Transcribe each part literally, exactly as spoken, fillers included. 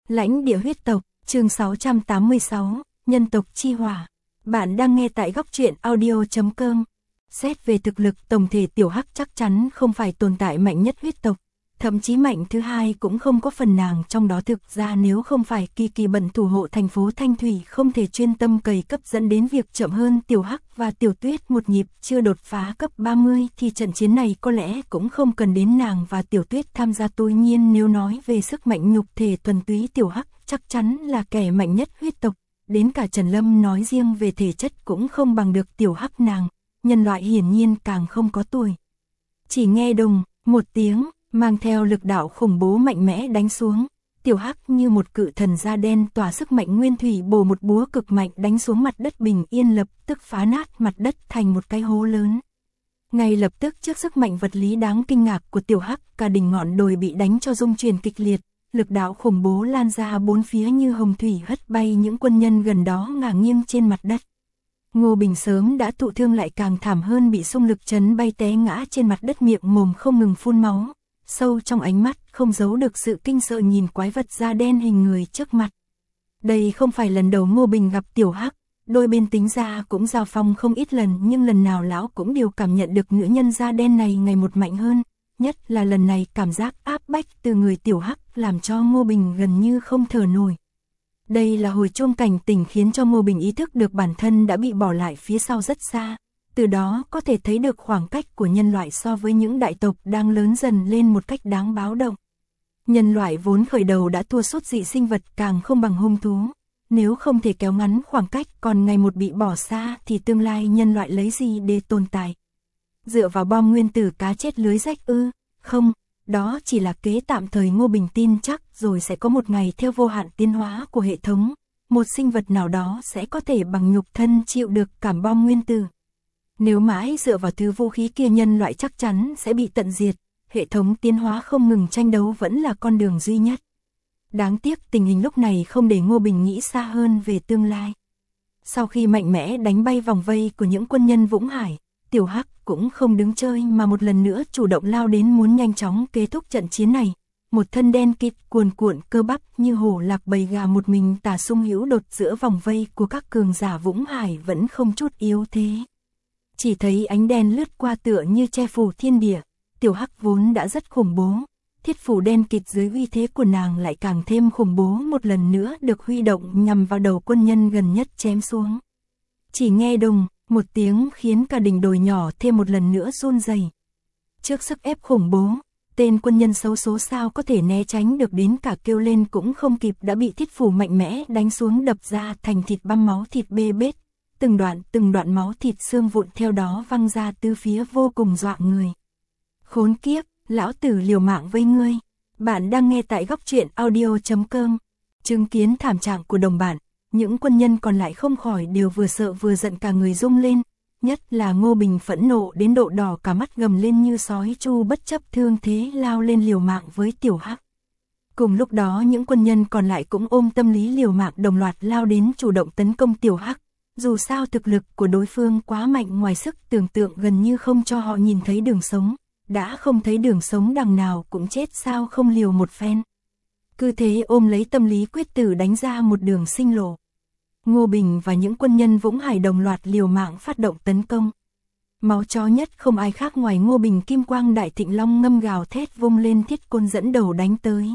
Lãnh địa huyết tộc, chương sáu trăm tám mươi sáu, nhân tộc chi hỏa. Bạn đang nghe tại góc truyện audio chấm com. Xét về thực lực, tổng thể Tiểu Hắc chắc chắn không phải tồn tại mạnh nhất huyết tộc, thậm chí mạnh thứ hai cũng không có phần nàng trong đó. Thực ra nếu không phải Kỳ Kỳ bận thủ hộ thành phố Thanh Thủy không thể chuyên tâm cày cấp dẫn đến việc chậm hơn Tiểu Hắc và Tiểu Tuyết một nhịp chưa đột phá cấp ba mươi thì trận chiến này có lẽ cũng không cần đến nàng và Tiểu Tuyết tham gia. Tuy nhiên nếu nói về sức mạnh nhục thể thuần túy, Tiểu Hắc chắc chắn là kẻ mạnh nhất huyết tộc, đến cả Trần Lâm nói riêng về thể chất cũng không bằng được Tiểu Hắc nàng, nhân loại hiển nhiên càng không có tuổi. Chỉ nghe đùng một tiếng, mang theo lực đạo khủng bố mạnh mẽ đánh xuống, Tiểu Hắc như một cự thần da đen tỏa sức mạnh nguyên thủy bổ một búa cực mạnh đánh xuống mặt đất, bình yên lập tức phá nát mặt đất thành một cái hố lớn. Ngay lập tức trước sức mạnh vật lý đáng kinh ngạc của Tiểu Hắc, cả đỉnh ngọn đồi bị đánh cho rung chuyển kịch liệt, lực đạo khủng bố lan ra bốn phía như hồng thủy hất bay những quân nhân gần đó ngả nghiêng trên mặt đất. Ngô Bình sớm đã thụ thương lại càng thảm hơn, bị xung lực chấn bay té ngã trên mặt đất, miệng mồm không ngừng phun máu. Sâu trong ánh mắt không giấu được sự kinh sợ nhìn quái vật da đen hình người trước mặt. Đây không phải lần đầu Ngô Bình gặp Tiểu Hắc, đôi bên tính ra cũng giao phong không ít lần, nhưng lần nào lão cũng đều cảm nhận được nữ nhân da đen này ngày một mạnh hơn, nhất là lần này cảm giác áp bách từ người Tiểu Hắc làm cho Ngô Bình gần như không thở nổi. Đây là hồi chuông cảnh tỉnh khiến cho Ngô Bình ý thức được bản thân đã bị bỏ lại phía sau rất xa. Từ đó có thể thấy được khoảng cách của nhân loại so với những đại tộc đang lớn dần lên một cách đáng báo động. Nhân loại vốn khởi đầu đã thua sút dị sinh vật, càng không bằng hung thú. Nếu không thể kéo ngắn khoảng cách còn ngày một bị bỏ xa thì tương lai nhân loại lấy gì để tồn tại? Dựa vào bom nguyên tử cá chết lưới rách ư? Không, đó chỉ là kế tạm thời. Ngô Bình tin chắc rồi sẽ có một ngày theo vô hạn tiến hóa của hệ thống, một sinh vật nào đó sẽ có thể bằng nhục thân chịu được cảm bom nguyên tử. Nếu mãi dựa vào thứ vũ khí kia, nhân loại chắc chắn sẽ bị tận diệt, hệ thống tiến hóa không ngừng tranh đấu vẫn là con đường duy nhất. Đáng tiếc tình hình lúc này không để Ngô Bình nghĩ xa hơn về tương lai. Sau khi mạnh mẽ đánh bay vòng vây của những quân nhân Vũng Hải, Tiểu Hắc cũng không đứng chơi mà một lần nữa chủ động lao đến, muốn nhanh chóng kết thúc trận chiến này. Một thân đen kịt cuồn cuộn cơ bắp như hổ lạc bầy gà, một mình tả sung hữu đột giữa vòng vây của các cường giả Vũng Hải vẫn không chút yếu thế. Chỉ thấy ánh đen lướt qua tựa như che phủ thiên địa. Tiểu Hắc vốn đã rất khủng bố, thiết phủ đen kịt dưới uy thế của nàng lại càng thêm khủng bố, một lần nữa được huy động nhằm vào đầu quân nhân gần nhất chém xuống. Chỉ nghe đùng một tiếng khiến cả đỉnh đồi nhỏ thêm một lần nữa run rẩy. Trước sức ép khủng bố, tên quân nhân xấu số sao có thể né tránh được, đến cả kêu lên cũng không kịp đã bị thiết phủ mạnh mẽ đánh xuống, đập ra thành thịt băm, máu thịt bê bết. Từng đoạn từng đoạn máu thịt xương vụn theo đó văng ra tứ phía, vô cùng dọa người. Khốn kiếp, lão tử liều mạng với ngươi. Bạn đang nghe tại góc truyện audio chấm com. Chứng kiến thảm trạng của đồng bạn, những quân nhân còn lại không khỏi đều vừa sợ vừa giận, cả người rung lên. Nhất là Ngô Bình phẫn nộ đến độ đỏ cả mắt, gầm lên như sói chu, bất chấp thương thế lao lên liều mạng với Tiểu Hắc. Cùng lúc đó những quân nhân còn lại cũng ôm tâm lý liều mạng, đồng loạt lao đến chủ động tấn công Tiểu Hắc. Dù sao thực lực của đối phương quá mạnh, ngoài sức tưởng tượng, gần như không cho họ nhìn thấy đường sống. Đã không thấy đường sống đằng nào cũng chết, sao không liều một phen? Cứ thế ôm lấy tâm lý quyết tử đánh ra một đường sinh lộ. Ngô Bình và những quân nhân Vũng Hải đồng loạt liều mạng phát động tấn công. Máu chó nhất không ai khác ngoài Ngô Bình, kim quang đại thịnh long ngâm gào thét vung lên, thiết côn dẫn đầu đánh tới.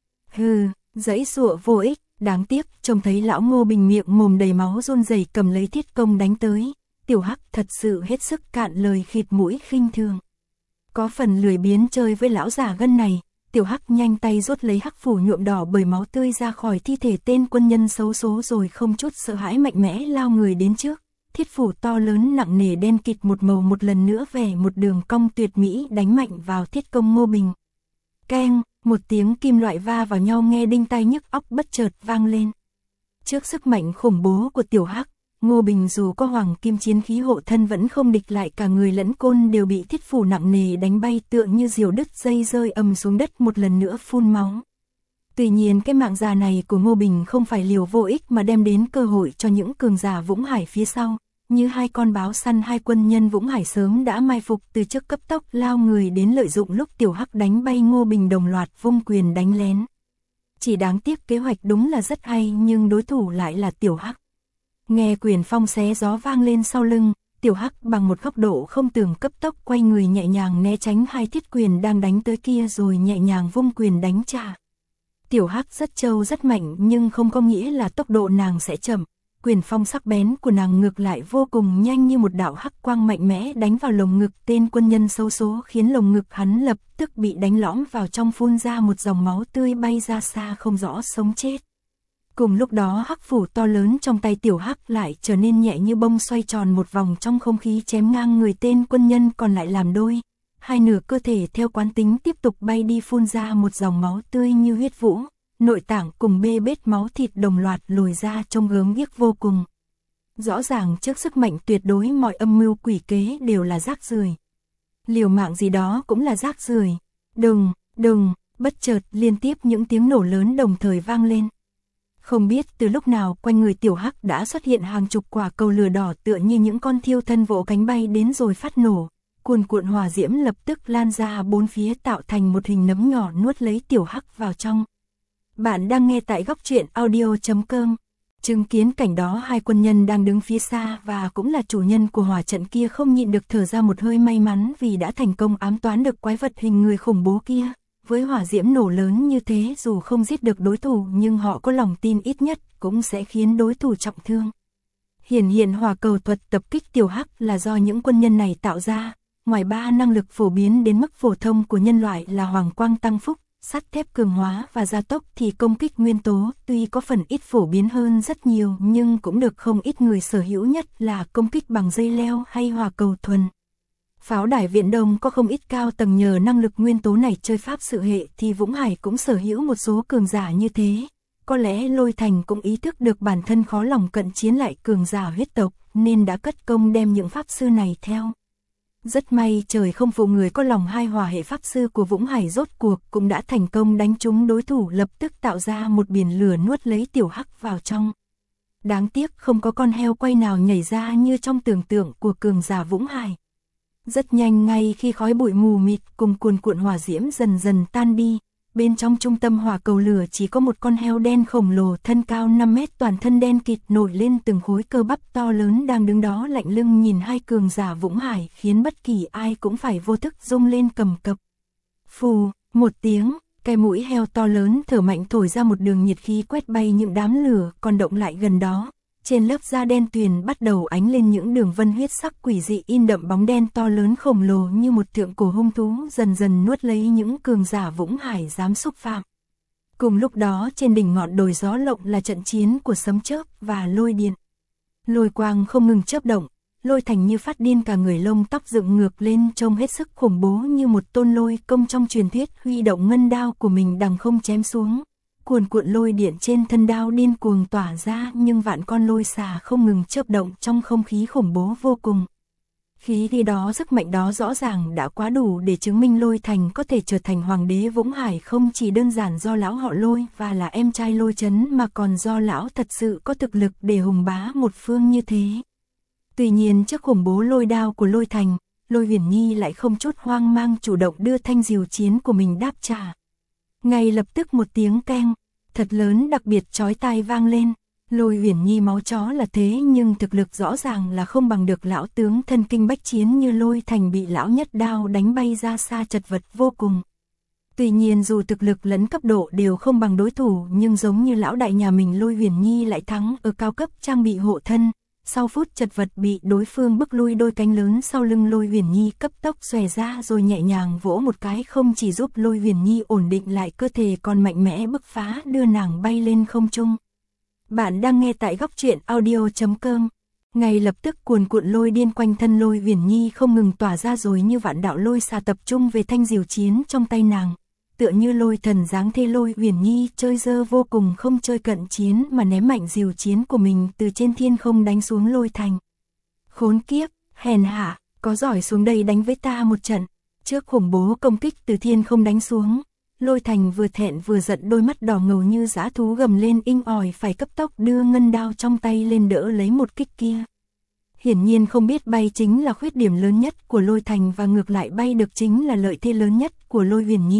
Hừ, giãy giụa vô ích. Đáng tiếc, trông thấy lão Ngô Bình miệng mồm đầy máu run rẩy cầm lấy thiết công đánh tới, Tiểu Hắc thật sự hết sức cạn lời, khịt mũi khinh thường. Có phần lười biếng chơi với lão già gân này, Tiểu Hắc nhanh tay rút lấy hắc phủ nhuộm đỏ bởi máu tươi ra khỏi thi thể tên quân nhân xấu số, rồi không chút sợ hãi mạnh mẽ lao người đến trước. Thiết phủ to lớn nặng nề đen kịt một màu một lần nữa vẽ một đường cong tuyệt mỹ đánh mạnh vào thiết công Ngô Bình. Keng, một tiếng kim loại va vào nhau nghe đinh tai nhức óc bất chợt vang lên. Trước sức mạnh khủng bố của Tiểu Hắc, Ngô Bình dù có hoàng kim chiến khí hộ thân vẫn không địch lại, cả người lẫn côn đều bị thiết phủ nặng nề đánh bay, tựa như diều đứt dây rơi ầm xuống đất, một lần nữa phun máu. Tuy nhiên cái mạng già này của Ngô Bình không phải liều vô ích mà đem đến cơ hội cho những cường giả Vũng Hải phía sau. Như hai con báo săn, hai quân nhân Vũng Hải sớm đã mai phục từ trước cấp tốc lao người đến, lợi dụng lúc Tiểu Hắc đánh bay Ngô Bình đồng loạt vung quyền đánh lén. Chỉ đáng tiếc kế hoạch đúng là rất hay nhưng đối thủ lại là Tiểu Hắc. Nghe quyền phong xé gió vang lên sau lưng, Tiểu Hắc bằng một góc độ không tưởng cấp tốc quay người nhẹ nhàng né tránh hai thiết quyền đang đánh tới kia rồi nhẹ nhàng vung quyền đánh trả. Tiểu Hắc rất trâu rất mạnh nhưng không có nghĩa là tốc độ nàng sẽ chậm. Quyền phong sắc bén của nàng ngược lại vô cùng nhanh như một đạo hắc quang mạnh mẽ đánh vào lồng ngực tên quân nhân xấu số khiến lồng ngực hắn lập tức bị đánh lõm vào trong, phun ra một dòng máu tươi bay ra xa không rõ sống chết. Cùng lúc đó hắc phủ to lớn trong tay Tiểu Hắc lại trở nên nhẹ như bông xoay tròn một vòng trong không khí chém ngang người tên quân nhân còn lại làm đôi. Hai nửa cơ thể theo quán tính tiếp tục bay đi phun ra một dòng máu tươi như huyết vũ. Nội tạng cùng bê bết máu thịt đồng loạt lồi ra trông gớm ghiếc vô cùng. Rõ ràng trước sức mạnh tuyệt đối mọi âm mưu quỷ kế đều là rác rưởi. Liều mạng gì đó cũng là rác rưởi. Đừng, đừng, bất chợt liên tiếp những tiếng nổ lớn đồng thời vang lên. Không biết từ lúc nào quanh người Tiểu Hắc đã xuất hiện hàng chục quả cầu lửa đỏ tựa như những con thiêu thân vỗ cánh bay đến rồi phát nổ. Cuồn cuộn hỏa diễm lập tức lan ra bốn phía tạo thành một hình nấm nhỏ nuốt lấy Tiểu Hắc vào trong. Bạn đang nghe tại góc truyện audio chấm com. Chứng kiến cảnh đó hai quân nhân đang đứng phía xa và cũng là chủ nhân của hỏa trận kia không nhịn được thở ra một hơi may mắn vì đã thành công ám toán được quái vật hình người khủng bố kia. Với hỏa diễm nổ lớn như thế dù không giết được đối thủ nhưng họ có lòng tin ít nhất cũng sẽ khiến đối thủ trọng thương. Hiển hiện hỏa cầu thuật tập kích Tiểu Hắc là do những quân nhân này tạo ra. Ngoài ba năng lực phổ biến đến mức phổ thông của nhân loại là hoàng quang tăng phúc, sắt thép cường hóa và gia tốc thì công kích nguyên tố tuy có phần ít phổ biến hơn rất nhiều nhưng cũng được không ít người sở hữu, nhất là công kích bằng dây leo hay hỏa cầu thuần. Pháo đài Viễn Đông có không ít cao tầng nhờ năng lực nguyên tố này chơi pháp sự hệ thì Vũng Hải cũng sở hữu một số cường giả như thế. Có lẽ Lôi Thành cũng ý thức được bản thân khó lòng cận chiến lại cường giả huyết tộc nên đã cất công đem những pháp sư này theo. Rất may trời không phụ người có lòng, hai hỏa hệ pháp sư của Vũng Hải rốt cuộc cũng đã thành công đánh trúng đối thủ, lập tức tạo ra một biển lửa nuốt lấy Tiểu Hắc vào trong. Đáng tiếc không có con heo quay nào nhảy ra như trong tưởng tượng của cường giả Vũng Hải. Rất nhanh ngay khi khói bụi mù mịt cùng cuồn cuộn hỏa diễm dần dần tan đi, bên trong trung tâm hỏa cầu lửa chỉ có một con heo đen khổng lồ thân cao năm mét, toàn thân đen kịt nổi lên từng khối cơ bắp to lớn đang đứng đó lạnh lưng nhìn hai cường giả Vũng Hải, khiến bất kỳ ai cũng phải vô thức rung lên cầm cập. Phù, một tiếng, cái mũi heo to lớn thở mạnh thổi ra một đường nhiệt khí quét bay những đám lửa còn động lại gần đó. Trên lớp da đen tuyền bắt đầu ánh lên những đường vân huyết sắc quỷ dị, in đậm bóng đen to lớn khổng lồ như một thượng cổ hung thú dần dần nuốt lấy những cường giả Vũng Hải dám xúc phạm. Cùng lúc đó trên đỉnh ngọn đồi gió lộng là trận chiến của sấm chớp và lôi điện. Lôi quang không ngừng chớp động, Lôi Thành như phát điên, cả người lông tóc dựng ngược lên trông hết sức khủng bố như một tôn lôi công trong truyền thuyết, huy động ngân đao của mình đằng không chém xuống. Cuồn cuộn lôi điện trên thân đao điên cuồng tỏa ra nhưng vạn con lôi xà không ngừng chớp động trong không khí khủng bố vô cùng. Khí thì đó, sức mạnh đó rõ ràng đã quá đủ để chứng minh Lôi Thành có thể trở thành hoàng đế Vũng Hải không chỉ đơn giản do lão họ Lôi và là em trai Lôi Chấn mà còn do lão thật sự có thực lực để hùng bá một phương như thế. Tuy nhiên trước khủng bố lôi đao của Lôi Thành, Lôi Viễn Nhi lại không chút hoang mang chủ động đưa thanh diều chiến của mình đáp trả. Ngay lập tức một tiếng keng thật lớn đặc biệt chói tai vang lên. Lôi Viễn Nhi máu chó là thế nhưng thực lực rõ ràng là không bằng được lão tướng thân kinh bách chiến như Lôi Thành, bị lão nhất đao đánh bay ra xa chật vật vô cùng. Tuy nhiên dù thực lực lẫn cấp độ đều không bằng đối thủ nhưng giống như lão đại nhà mình, Lôi Viễn Nhi lại thắng ở cao cấp trang bị hộ thân. Sau phút chật vật bị đối phương bức lui, đôi cánh lớn sau lưng Lôi Viễn Nhi cấp tốc xòe ra rồi nhẹ nhàng vỗ một cái, không chỉ giúp Lôi Viễn Nhi ổn định lại cơ thể còn mạnh mẽ bứt phá đưa nàng bay lên không trung. Bạn đang nghe tại góc truyện audio chấm com. Ngay lập tức cuồn cuộn lôi điên quanh thân Lôi Viễn Nhi không ngừng tỏa ra rồi như vạn đạo lôi xà tập trung về thanh diều chiến trong tay nàng. Tựa như lôi thần dáng thế, Lôi Viễn Nhi chơi dơ vô cùng, không chơi cận chiến mà ném mạnh diều chiến của mình từ trên thiên không đánh xuống Lôi Thành. Khốn kiếp, hèn hạ, có giỏi xuống đây đánh với ta một trận. Trước khủng bố công kích từ thiên không đánh xuống, Lôi Thành vừa thẹn vừa giận, đôi mắt đỏ ngầu như dã thú gầm lên inh ỏi, phải cấp tốc đưa ngân đao trong tay lên đỡ lấy một kích kia. Hiển nhiên không biết bay chính là khuyết điểm lớn nhất của Lôi Thành và ngược lại bay được chính là lợi thế lớn nhất của Lôi Viễn Nhi.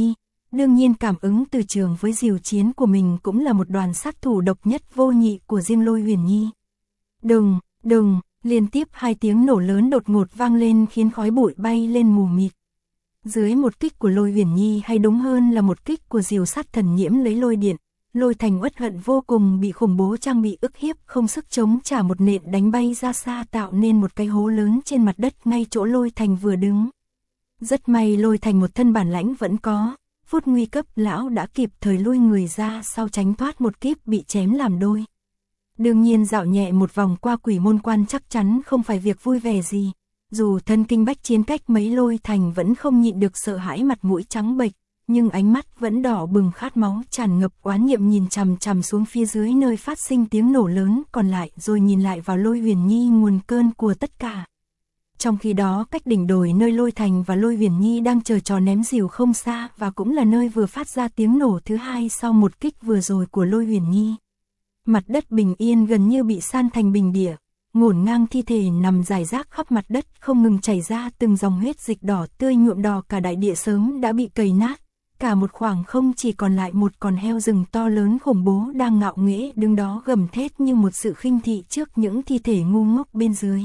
Đương nhiên cảm ứng từ trường với diều chiến của mình cũng là một đoàn sát thủ độc nhất vô nhị của riêng Lôi Huyền Nhi. Đùng, đùng, liên tiếp hai tiếng nổ lớn đột ngột vang lên khiến khói bụi bay lên mù mịt. Dưới một kích của Lôi Huyền Nhi, hay đúng hơn là một kích của diều sát thần nhiễm lấy lôi điện, Lôi Thành uất hận vô cùng, bị khủng bố trang bị ức hiếp, không sức chống trả, một nện đánh bay ra xa, tạo nên một cái hố lớn trên mặt đất ngay chỗ Lôi Thành vừa đứng. Rất may Lôi Thành một thân bản lãnh vẫn có, phút nguy cấp lão đã kịp thời lui người ra sau, tránh thoát một kíp bị chém làm đôi. Đương nhiên dạo nhẹ một vòng qua quỷ môn quan chắc chắn không phải việc vui vẻ gì. Dù thân kinh bách chiến cách mấy, Lôi Thành vẫn không nhịn được sợ hãi, mặt mũi trắng bệch, nhưng ánh mắt vẫn đỏ bừng khát máu, tràn ngập oán niệm, nhìn chằm chằm xuống phía dưới nơi phát sinh tiếng nổ lớn còn lại, rồi nhìn lại vào Lôi Huyền Nhi, nguồn cơn của tất cả. Trong khi đó, cách đỉnh đồi nơi Lôi Thành và Lôi Huyền Nhi đang chờ trò ném diều không xa, và cũng là nơi vừa phát ra tiếng nổ thứ hai sau một kích vừa rồi của Lôi Huyền Nhi. Mặt đất bình yên gần như bị san thành bình địa, ngổn ngang thi thể nằm rải rác khắp mặt đất, không ngừng chảy ra từng dòng huyết dịch đỏ tươi nhuộm đỏ cả đại địa, sớm đã bị cày nát. Cả một khoảng không chỉ còn lại một con heo rừng to lớn khủng bố đang ngạo nghễ đứng đó gầm thét như một sự khinh thị trước những thi thể ngu ngốc bên dưới.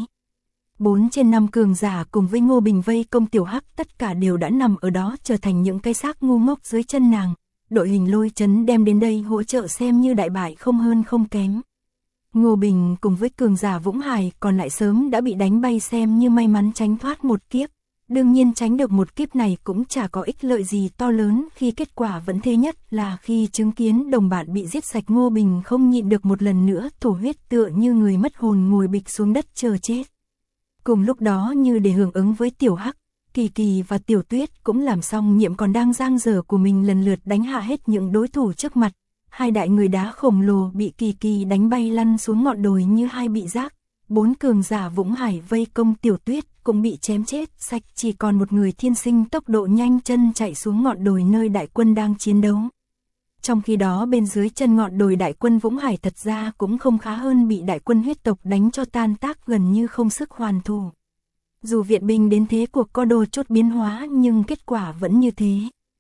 Bốn trên năm cường giả cùng với Ngô Bình vây công Tiểu Hắc, tất cả đều đã nằm ở đó trở thành những cái xác ngu ngốc dưới chân nàng. Đội hình Lôi Trấn đem đến đây hỗ trợ xem như đại bại không hơn không kém. Ngô Bình cùng với cường giả Vũng Hải còn lại sớm đã bị đánh bay, xem như may mắn tránh thoát một kiếp. Đương nhiên tránh được một kiếp này cũng chả có ích lợi gì to lớn, khi kết quả vẫn thế, nhất là khi chứng kiến đồng bạn bị giết sạch. Ngô Bình không nhịn được một lần nữa thổ huyết, tựa như người mất hồn ngồi bịch xuống đất chờ chết. Cùng lúc đó, như để hưởng ứng với Tiểu Hắc, Kỳ Kỳ và Tiểu Tuyết cũng làm xong nhiệm còn đang dang dở của mình, lần lượt đánh hạ hết những đối thủ trước mặt. Hai đại người đá khổng lồ bị Kỳ Kỳ đánh bay lăn xuống ngọn đồi như hai bị rác. Bốn cường giả Vũng Hải vây công Tiểu Tuyết cũng bị chém chết sạch, chỉ còn một người thiên sinh tốc độ nhanh chân chạy xuống ngọn đồi nơi đại quân đang chiến đấu. Trong khi đó, bên dưới chân ngọn đồi, đại quân Vũng Hải thật ra cũng không khá hơn, bị đại quân huyết tộc đánh cho tan tác, gần như không sức hoàn thủ. Dù viện binh đến thế cuộc có đôi chút biến hóa, nhưng kết quả vẫn như thế.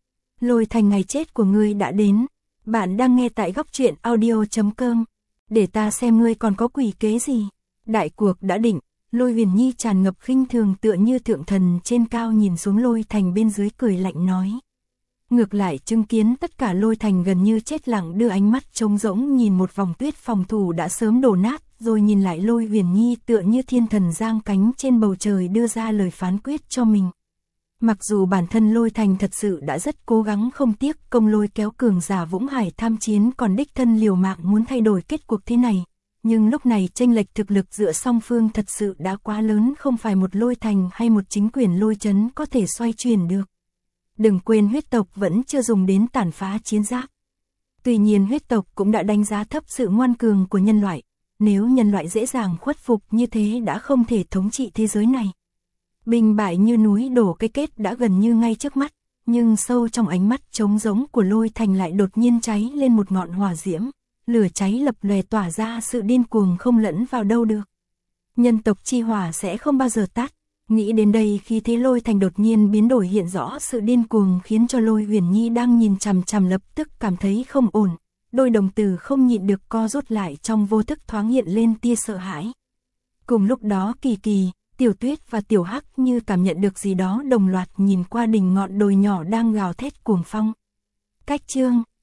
Lôi Thành, ngày chết của ngươi đã đến. Bạn đang nghe tại góc truyện audio chấm com. Để ta xem ngươi còn có quỷ kế gì. Đại cuộc đã định. Lôi Huyền Nhi tràn ngập khinh thường, tựa như thượng thần trên cao nhìn xuống Lôi Thành bên dưới, cười lạnh nói. Ngược lại chứng kiến tất cả, Lôi Thành gần như chết lặng, đưa ánh mắt trống rỗng nhìn một vòng tuyết phòng thủ đã sớm đổ nát, rồi nhìn lại Lôi Huyền Nhi, tựa như thiên thần giang cánh trên bầu trời đưa ra lời phán quyết cho mình. Mặc dù bản thân Lôi Thành thật sự đã rất cố gắng, không tiếc công lôi kéo cường giả Vũng Hải tham chiến, còn đích thân liều mạng muốn thay đổi kết cuộc thế này. Nhưng lúc này chênh lệch thực lực giữa song phương thật sự đã quá lớn, không phải một Lôi Thành hay một chính quyền Lôi Trấn có thể xoay chuyển được. Đừng quên huyết tộc vẫn chưa dùng đến tàn phá chiến giáp. Tuy nhiên huyết tộc cũng đã đánh giá thấp sự ngoan cường của nhân loại. Nếu nhân loại dễ dàng khuất phục như thế đã không thể thống trị thế giới này. Binh bại như núi đổ, cái kết đã gần như ngay trước mắt. Nhưng sâu trong ánh mắt trống rỗng của Lôi Thành lại đột nhiên cháy lên một ngọn hỏa diễm. Lửa cháy lập lòe tỏa ra sự điên cuồng không lẫn vào đâu được. Nhân tộc chi hỏa sẽ không bao giờ tắt. Nghĩ đến đây, khi thế Lôi Thành đột nhiên biến đổi, hiện rõ sự điên cuồng, khiến cho Lôi Huyền Nhi đang nhìn chằm chằm lập tức cảm thấy không ổn. Đôi đồng tử không nhịn được co rút lại, trong vô thức thoáng hiện lên tia sợ hãi. Cùng lúc đó, Kỳ Kỳ, Tiểu Tuyết và Tiểu Hắc như cảm nhận được gì đó, đồng loạt nhìn qua đỉnh ngọn đồi nhỏ đang gào thét cuồng phong. Cách chương